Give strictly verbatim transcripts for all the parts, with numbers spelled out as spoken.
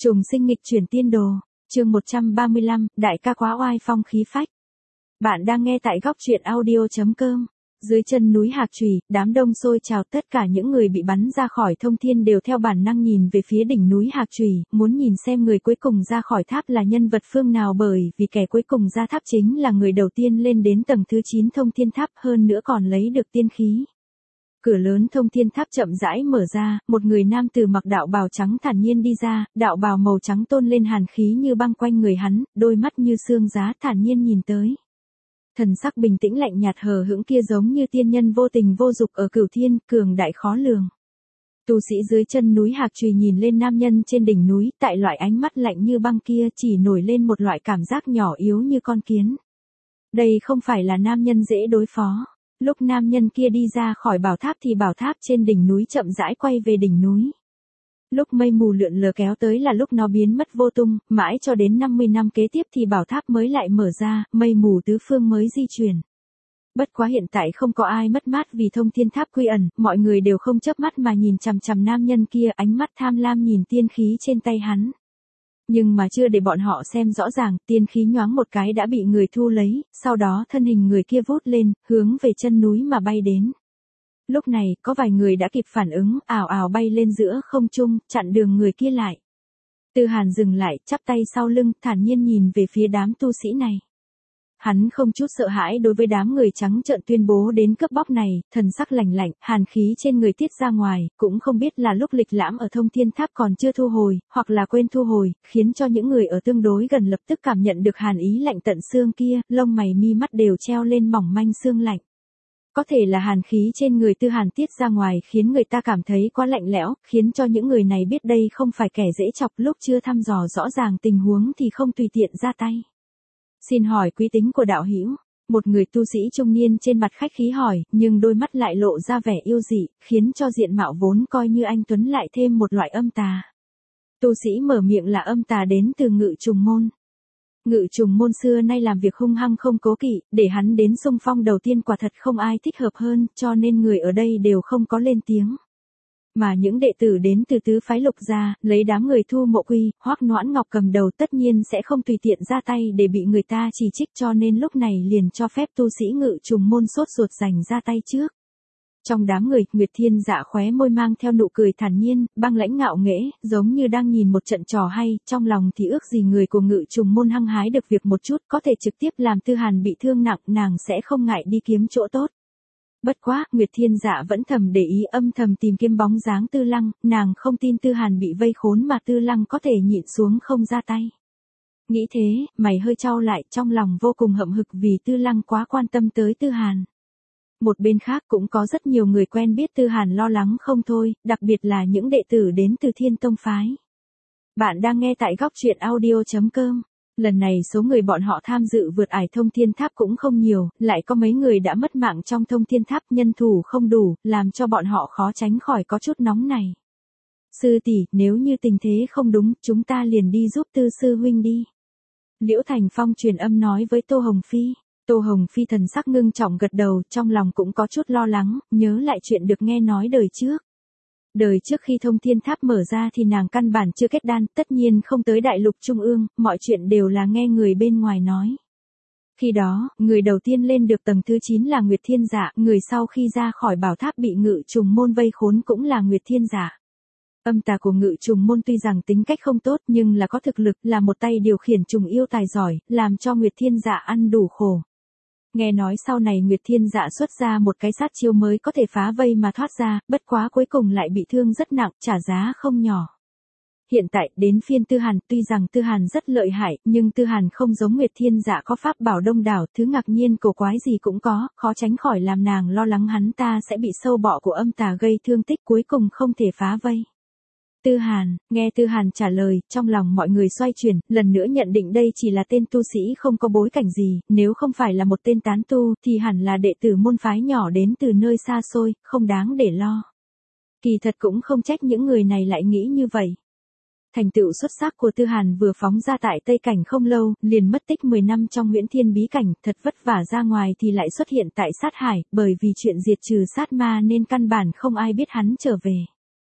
Trùng sinh nghịch chuyển tiên đồ, chương một trăm ba mươi lăm, đại ca quá oai phong khí phách. Bạn đang nghe tại góc truyện audio chấm com. Dưới chân núi Hạc Trùy, đám đông sôi trào, tất cả những người bị bắn ra khỏi thông thiên đều theo bản năng nhìn về phía đỉnh núi Hạc Trùy, muốn nhìn xem người cuối cùng ra khỏi tháp là nhân vật phương nào, bởi vì kẻ cuối cùng ra tháp chính là người đầu tiên lên đến tầng thứ chín thông thiên tháp, hơn nữa còn lấy được tiên khí. Cửa lớn thông thiên tháp chậm rãi mở ra, một người nam tử mặc đạo bào trắng thản nhiên đi ra, đạo bào màu trắng tôn lên hàn khí như băng quanh người hắn, đôi mắt như xương giá thản nhiên nhìn tới. Thần sắc bình tĩnh lạnh nhạt hờ hững kia giống như tiên nhân vô tình vô dục ở cửu thiên, cường đại khó lường. Tu sĩ dưới chân núi Hạc Trùy nhìn lên nam nhân trên đỉnh núi, tại loại ánh mắt lạnh như băng kia chỉ nổi lên một loại cảm giác nhỏ yếu như con kiến. Đây không phải là nam nhân dễ đối phó. Lúc nam nhân kia đi ra khỏi bảo tháp thì bảo tháp trên đỉnh núi chậm rãi quay về đỉnh núi. Lúc mây mù lượn lờ kéo tới là lúc nó biến mất vô tung, mãi cho đến năm mươi năm kế tiếp thì bảo tháp mới lại mở ra, mây mù tứ phương mới di chuyển. Bất quá hiện tại không có ai mất mát vì thông thiên tháp quy ẩn, mọi người đều không chớp mắt mà nhìn chằm chằm nam nhân kia, ánh mắt tham lam nhìn tiên khí trên tay hắn. Nhưng mà chưa để bọn họ xem rõ ràng, tiên khí nhoáng một cái đã bị người thu lấy, sau đó thân hình người kia vút lên, hướng về chân núi mà bay đến. Lúc này, có vài người đã kịp phản ứng, ào ào bay lên giữa không trung, chặn đường người kia lại. Tư Hàn dừng lại, chắp tay sau lưng, thản nhiên nhìn về phía đám tu sĩ này. Hắn không chút sợ hãi đối với đám người trắng trợn tuyên bố đến cướp bóc này, thần sắc lạnh lạnh, hàn khí trên người tiết ra ngoài, cũng không biết là lúc lịch lãm ở thông thiên tháp còn chưa thu hồi, hoặc là quên thu hồi, khiến cho những người ở tương đối gần lập tức cảm nhận được hàn ý lạnh tận xương kia, lông mày mi mắt đều treo lên mỏng manh xương lạnh. Có thể là hàn khí trên người Tư Hàn tiết ra ngoài khiến người ta cảm thấy quá lạnh lẽo, khiến cho những người này biết đây không phải kẻ dễ chọc, lúc chưa thăm dò rõ ràng tình huống thì không tùy tiện ra tay. Xin hỏi quý tính của đạo hữu, một người tu sĩ trung niên trên mặt khách khí hỏi, nhưng đôi mắt lại lộ ra vẻ yêu dị, khiến cho diện mạo vốn coi như anh tuấn lại thêm một loại âm tà. Tu sĩ mở miệng là âm tà đến từ Ngự Trùng Môn. Ngự Trùng Môn xưa nay làm việc hung hăng không cố kỵ, để hắn đến xung phong đầu tiên quả thật không ai thích hợp hơn, cho nên người ở đây đều không có lên tiếng. Mà những đệ tử đến từ tứ phái Lục gia, lấy đám người Thu Mộ Quy, Hoắc Noãn Ngọc cầm đầu tất nhiên sẽ không tùy tiện ra tay để bị người ta chỉ trích, cho nên lúc này liền cho phép tu sĩ Ngự Trùng Môn sốt ruột giành ra tay trước. Trong đám người, Nguyệt Thiên Dạ khóe môi mang theo nụ cười thản nhiên, băng lãnh ngạo nghễ, giống như đang nhìn một trận trò hay, trong lòng thì ước gì người của Ngự Trùng Môn hăng hái được việc một chút, có thể trực tiếp làm Tư Hàn bị thương nặng, nàng sẽ không ngại đi kiếm chỗ tốt. Bất quá, Nguyệt Thiên Dạ vẫn thầm để ý, âm thầm tìm kiếm bóng dáng Tư Lăng, nàng không tin Tư Hàn bị vây khốn mà Tư Lăng có thể nhịn xuống không ra tay. Nghĩ thế, mày hơi chau lại, trong lòng vô cùng hậm hực vì Tư Lăng quá quan tâm tới Tư Hàn. Một bên khác cũng có rất nhiều người quen biết Tư Hàn lo lắng không thôi, đặc biệt là những đệ tử đến từ Thiên Tông phái. Bạn đang nghe tại góc truyện audio chấm com. Lần này số người bọn họ tham dự vượt ải thông thiên tháp cũng không nhiều, lại có mấy người đã mất mạng trong thông thiên tháp, nhân thủ không đủ, làm cho bọn họ khó tránh khỏi có chút nóng này. Sư tỷ, nếu như tình thế không đúng, chúng ta liền đi giúp Tư sư huynh đi. Liễu Thành Phong truyền âm nói với Tô Hồng Phi. Tô Hồng Phi thần sắc ngưng trọng gật đầu, trong lòng cũng có chút lo lắng, nhớ lại chuyện được nghe nói đời trước. Đời trước khi thông thiên tháp mở ra thì nàng căn bản chưa kết đan, tất nhiên không tới đại lục trung ương, mọi chuyện đều là nghe người bên ngoài nói. Khi đó, người đầu tiên lên được tầng thứ chín là Nguyệt Thiên Dạ, người sau khi ra khỏi bảo tháp bị Ngự Trùng Môn vây khốn cũng là Nguyệt Thiên Dạ. Âm tà của Ngự Trùng Môn tuy rằng tính cách không tốt nhưng là có thực lực, là một tay điều khiển trùng yêu tài giỏi, làm cho Nguyệt Thiên Dạ ăn đủ khổ. Nghe nói sau này Nguyệt Thiên Dạ xuất ra một cái sát chiêu mới có thể phá vây mà thoát ra, bất quá cuối cùng lại bị thương rất nặng, trả giá không nhỏ. Hiện tại, đến phiên Tư Hàn, tuy rằng Tư Hàn rất lợi hại, nhưng Tư Hàn không giống Nguyệt Thiên Dạ có pháp bảo đông đảo, thứ ngạc nhiên cổ quái gì cũng có, khó tránh khỏi làm nàng lo lắng hắn ta sẽ bị sâu bọ của âm tà gây thương tích, cuối cùng không thể phá vây. Tư Hàn, nghe Tư Hàn trả lời, trong lòng mọi người xoay chuyển, lần nữa nhận định đây chỉ là tên tu sĩ không có bối cảnh gì, nếu không phải là một tên tán tu, thì hẳn là đệ tử môn phái nhỏ đến từ nơi xa xôi, không đáng để lo. Kỳ thật cũng không trách những người này lại nghĩ như vậy. Thành tựu xuất sắc của Tư Hàn vừa phóng ra tại Tây Cảnh không lâu, liền mất tích mười năm trong Huyễn Thiên bí cảnh, thật vất vả ra ngoài thì lại xuất hiện tại Sát Hải, bởi vì chuyện diệt trừ sát ma nên căn bản không ai biết hắn trở về.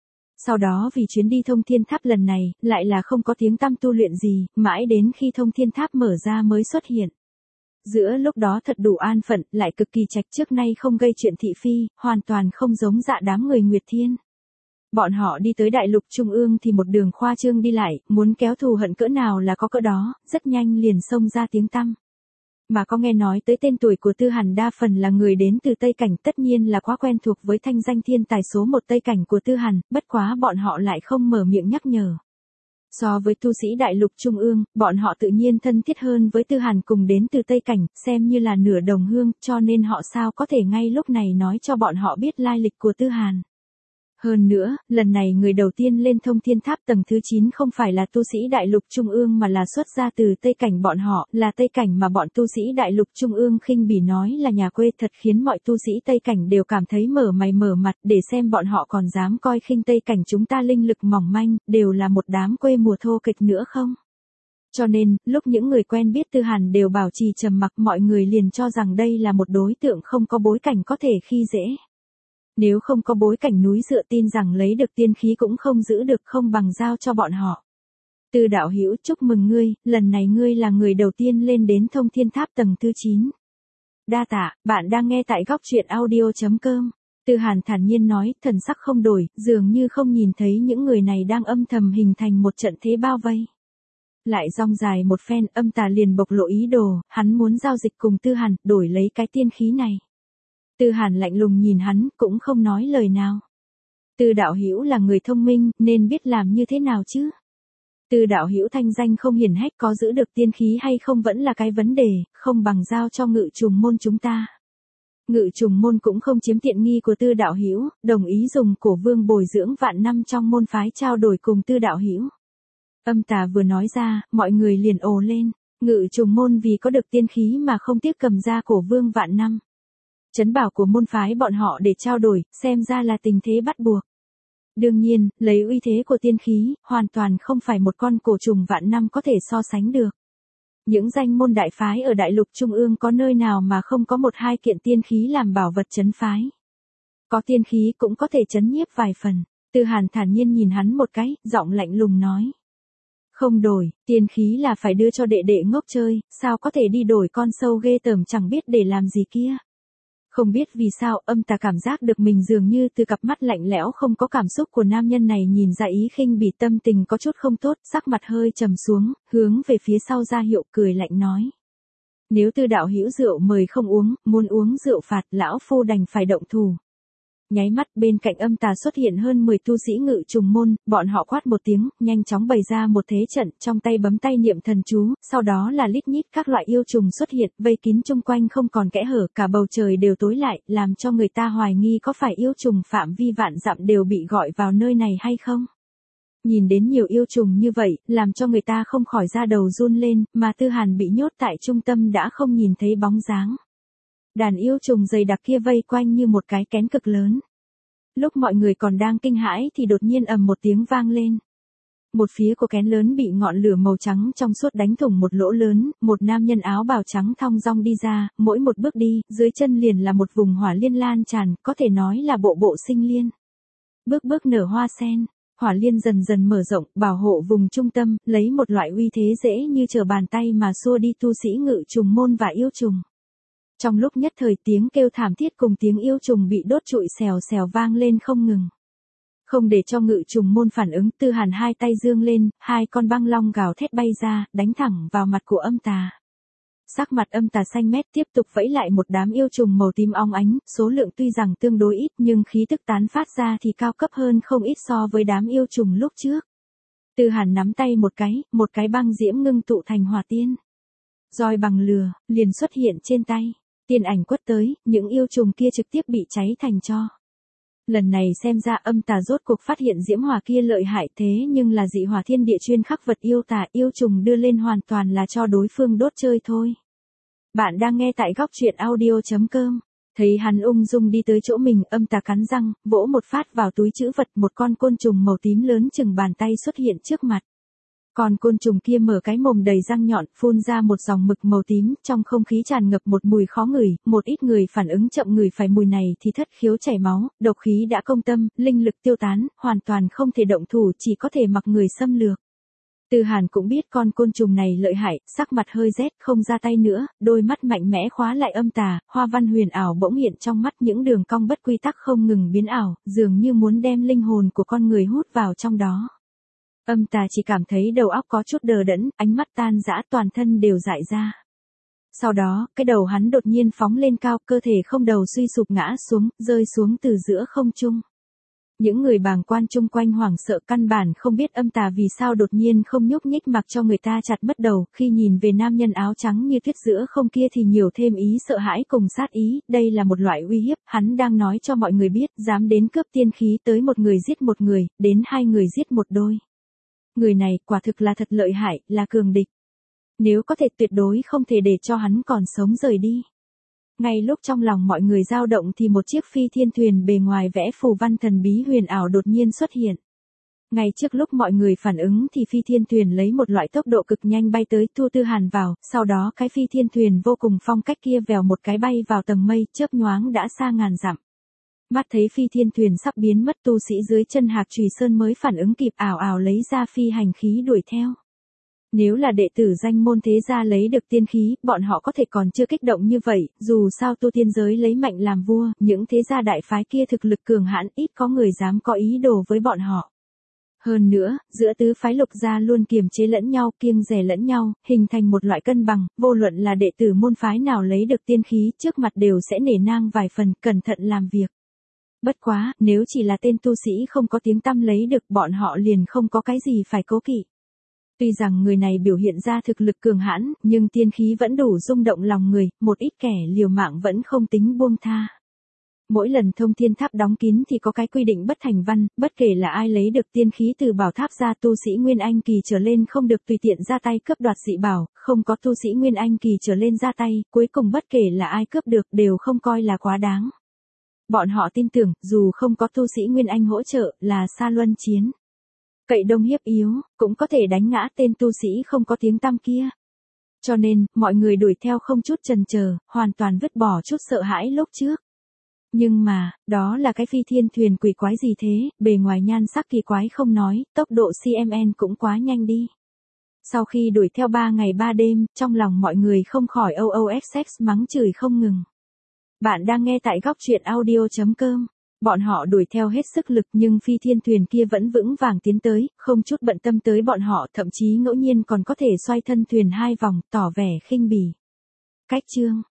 Sau đó vì chuyến đi Thông Thiên Tháp lần này, lại là không có tiếng tăm tu luyện gì, mãi đến khi Thông Thiên Tháp mở ra mới xuất hiện. Giữa lúc đó thật đủ an phận, lại cực kỳ trạch trước nay không gây chuyện thị phi, hoàn toàn không giống dạ đám người Nguyệt Thiên. Bọn họ đi tới đại lục trung ương thì một đường khoa trương đi lại, muốn kéo thù hận cỡ nào là có cỡ đó, rất nhanh liền xông ra tiếng tăm. Mà có nghe nói tới tên tuổi của Tư Hàn đa phần là người đến từ Tây Cảnh, tất nhiên là quá quen thuộc với thanh danh thiên tài số một Tây Cảnh của Tư Hàn, bất quá bọn họ lại không mở miệng nhắc nhở. So với tu sĩ đại lục trung ương, bọn họ tự nhiên thân thiết hơn với Tư Hàn cùng đến từ Tây Cảnh, xem như là nửa đồng hương, cho nên họ sao có thể ngay lúc này nói cho bọn họ biết lai lịch của Tư Hàn. Hơn nữa, lần này người đầu tiên lên Thông Thiên Tháp tầng thứ chín không phải là tu sĩ đại lục trung ương mà là xuất ra từ Tây Cảnh, bọn họ là Tây Cảnh mà bọn tu sĩ đại lục trung ương khinh bỉ nói là nhà quê, thật khiến mọi tu sĩ Tây Cảnh đều cảm thấy mở mày mở mặt, để xem bọn họ còn dám coi khinh Tây Cảnh chúng ta linh lực mỏng manh, đều là một đám quê mùa thô kịch nữa không? Cho nên, lúc những người quen biết Tư Hàn đều bảo trì trầm mặc, mọi người liền cho rằng đây là một đối tượng không có bối cảnh có thể khi dễ. Nếu không có bối cảnh núi dựa, tin rằng lấy được tiên khí cũng không giữ được, không bằng giao cho bọn họ. Tư đạo hữu, chúc mừng ngươi, lần này ngươi là người đầu tiên lên đến Thông Thiên Tháp tầng thứ chín. Đa tạ, bạn đang nghe tại góc truyện audio chấm com. Tư Hàn thản nhiên nói, thần sắc không đổi, dường như không nhìn thấy những người này đang âm thầm hình thành một trận thế bao vây. Lại rong dài một phen, âm tà liền bộc lộ ý đồ, hắn muốn giao dịch cùng Tư Hàn, đổi lấy cái tiên khí này. Tư Hàn lạnh lùng nhìn hắn, cũng không nói lời nào. Tư đạo hữu là người thông minh, nên biết làm như thế nào chứ. Tư đạo hữu thanh danh không hiển hách, có giữ được tiên khí hay không vẫn là cái vấn đề, không bằng giao cho Ngự Trùng môn chúng ta. Ngự Trùng môn cũng không chiếm tiện nghi của Tư đạo hữu, đồng ý dùng cổ vương bồi dưỡng vạn năm trong môn phái trao đổi cùng Tư đạo hữu. Âm tà vừa nói ra, mọi người liền ồ lên, Ngự Trùng môn vì có được tiên khí mà không tiếc cầm ra cổ vương vạn năm. Trấn bảo của môn phái bọn họ để trao đổi, xem ra là tình thế bắt buộc. Đương nhiên, lấy uy thế của tiên khí, hoàn toàn không phải một con cổ trùng vạn năm có thể so sánh được. Những danh môn đại phái ở đại lục trung ương có nơi nào mà không có một hai kiện tiên khí làm bảo vật trấn phái. Có tiên khí cũng có thể trấn nhiếp vài phần. Tư Hàn thản nhiên nhìn hắn một cái, giọng lạnh lùng nói. Không đổi, tiên khí là phải đưa cho đệ đệ ngốc chơi, sao có thể đi đổi con sâu ghê tởm chẳng biết để làm gì kia. Không biết vì sao, âm tà cảm giác được mình dường như từ cặp mắt lạnh lẽo không có cảm xúc của nam nhân này nhìn ra ý khinh bỉ, tâm tình có chút không tốt, sắc mặt hơi trầm xuống, hướng về phía sau ra hiệu, cười lạnh nói. Nếu Tư đạo hữu rượu mời không uống, muốn uống rượu phạt, lão phu đành phải động thủ. Nháy mắt bên cạnh âm tà xuất hiện hơn mười tu sĩ Ngự Trùng môn, bọn họ quát một tiếng, nhanh chóng bày ra một thế trận, trong tay bấm tay niệm thần chú, sau đó là lít nhít các loại yêu trùng xuất hiện, vây kín chung quanh không còn kẽ hở, cả bầu trời đều tối lại, làm cho người ta hoài nghi có phải yêu trùng phạm vi vạn dặm đều bị gọi vào nơi này hay không. Nhìn đến nhiều yêu trùng như vậy, làm cho người ta không khỏi da đầu run lên, mà Tư Hàn bị nhốt tại trung tâm đã không nhìn thấy bóng dáng. Đàn yêu trùng dày đặc kia vây quanh như một cái kén cực lớn. Lúc mọi người còn đang kinh hãi thì đột nhiên ầm một tiếng vang lên. Một phía của kén lớn bị ngọn lửa màu trắng trong suốt đánh thủng một lỗ lớn, một nam nhân áo bào trắng thong dong đi ra, mỗi một bước đi, dưới chân liền là một vùng hỏa liên lan tràn, có thể nói là bộ bộ sinh liên. Bước bước nở hoa sen, hỏa liên dần dần mở rộng, bảo hộ vùng trung tâm, lấy một loại uy thế dễ như trở bàn tay mà xua đi tu sĩ Ngự Trùng môn và yêu trùng. Trong lúc nhất thời tiếng kêu thảm thiết cùng tiếng yêu trùng bị đốt trụi xèo xèo vang lên không ngừng. Không để cho Ngự Trùng môn phản ứng, Tư Hàn hai tay dương lên, hai con băng long gào thét bay ra, đánh thẳng vào mặt của âm tà. Sắc mặt âm tà xanh mét, tiếp tục vẫy lại một đám yêu trùng màu tím óng ánh, số lượng tuy rằng tương đối ít nhưng khí tức tán phát ra thì cao cấp hơn không ít so với đám yêu trùng lúc trước. Tư Hàn nắm tay một cái, một cái băng diễm ngưng tụ thành hỏa tiên. Roi bằng lửa, liền xuất hiện trên tay. Tiên ảnh quất tới, những yêu trùng kia trực tiếp bị cháy thành tro. Lần này xem ra âm tà rốt cuộc phát hiện diễm hỏa kia lợi hại, thế nhưng là dị hỏa thiên địa chuyên khắc vật yêu tà, yêu trùng đưa lên hoàn toàn là cho đối phương đốt chơi thôi. Bạn đang nghe tại góc truyện audio chấm com. Thấy hắn ung dung đi tới chỗ mình, âm tà cắn răng, vỗ một phát vào túi trữ vật, một con côn trùng màu tím lớn chừng bàn tay xuất hiện trước mặt. Còn côn trùng kia mở cái mồm đầy răng nhọn, phun ra một dòng mực màu tím, trong không khí tràn ngập một mùi khó ngửi, một ít người phản ứng chậm ngửi phải mùi này thì thất khiếu chảy máu, độc khí đã công tâm, linh lực tiêu tán, hoàn toàn không thể động thủ, chỉ có thể mặc người xâm lược. Tư Hàn cũng biết con côn trùng này lợi hại, sắc mặt hơi rét, không ra tay nữa, đôi mắt mạnh mẽ khóa lại âm tà, hoa văn huyền ảo bỗng hiện trong mắt, những đường cong bất quy tắc không ngừng biến ảo, dường như muốn đem linh hồn của con người hút vào trong đó. Âm tà chỉ cảm thấy đầu óc có chút đờ đẫn, ánh mắt tan rã, toàn thân đều dại ra. Sau đó, cái đầu hắn đột nhiên phóng lên cao, cơ thể không đầu suy sụp ngã xuống, rơi xuống từ giữa không trung. Những người bàng quan chung quanh hoảng sợ, căn bản không biết âm tà vì sao đột nhiên không nhúc nhích mặc cho người ta chặt mất đầu, khi nhìn về nam nhân áo trắng như tuyết giữa không kia thì nhiều thêm ý sợ hãi cùng sát ý, đây là một loại uy hiếp, hắn đang nói cho mọi người biết, dám đến cướp tiên khí tới một người giết một người, đến hai người giết một đôi. Người này quả thực là thật lợi hại, là cường địch. Nếu có thể tuyệt đối không thể để cho hắn còn sống rời đi. Ngay lúc trong lòng mọi người dao động thì một chiếc phi thiên thuyền bề ngoài vẽ phù văn thần bí huyền ảo đột nhiên xuất hiện. Ngay trước lúc mọi người phản ứng thì phi thiên thuyền lấy một loại tốc độ cực nhanh bay tới, thu Tư Hàn vào, sau đó cái phi thiên thuyền vô cùng phong cách kia vèo một cái bay vào tầng mây, chớp nhoáng đã xa ngàn dặm. Mắt thấy phi thiên thuyền sắp biến mất, tu sĩ dưới chân Hạc Trùy Sơn mới phản ứng kịp, ảo ảo lấy ra phi hành khí đuổi theo. Nếu là đệ tử danh môn thế gia lấy được tiên khí, bọn họ có thể còn chưa kích động như vậy, dù sao tu tiên giới lấy mạnh làm vua, những thế gia đại phái kia thực lực cường hãn, ít có người dám có ý đồ với bọn họ. Hơn nữa, giữa tứ phái lục gia luôn kiềm chế lẫn nhau, kiêng dè lẫn nhau, hình thành một loại cân bằng, vô luận là đệ tử môn phái nào lấy được tiên khí, trước mặt đều sẽ nể nang vài phần, cẩn thận làm việc. Bất quá, nếu chỉ là tên tu sĩ không có tiếng tăm lấy được, bọn họ liền không có cái gì phải cố kỵ. Tuy rằng người này biểu hiện ra thực lực cường hãn, nhưng tiên khí vẫn đủ rung động lòng người, một ít kẻ liều mạng vẫn không tính buông tha. Mỗi lần thông thiên tháp đóng kín thì có cái quy định bất thành văn, bất kể là ai lấy được tiên khí từ bảo tháp ra, tu sĩ Nguyên Anh kỳ trở lên không được tùy tiện ra tay cướp đoạt dị bảo, không có tu sĩ Nguyên Anh kỳ trở lên ra tay, cuối cùng bất kể là ai cướp được đều không coi là quá đáng. Bọn họ tin tưởng, dù không có tu sĩ Nguyên Anh hỗ trợ, là xa luân chiến. Cậy đông hiếp yếu, cũng có thể đánh ngã tên tu sĩ không có tiếng tăm kia. Cho nên, mọi người đuổi theo không chút chần chờ, hoàn toàn vứt bỏ chút sợ hãi lúc trước. Nhưng mà, đó là cái phi thiên thuyền quỷ quái gì thế, bề ngoài nhan sắc kỳ quái không nói, tốc độ xê em en cũng quá nhanh đi. Sau khi đuổi theo ba ngày ba đêm, trong lòng mọi người không khỏi o o ét ích mắng chửi không ngừng. Bạn đang nghe tại góc truyện audio chấm com. Bọn họ đuổi theo hết sức lực nhưng phi thiên thuyền kia vẫn vững vàng tiến tới, không chút bận tâm tới bọn họ, thậm chí ngẫu nhiên còn có thể xoay thân thuyền hai vòng, tỏ vẻ khinh bỉ. Cách chương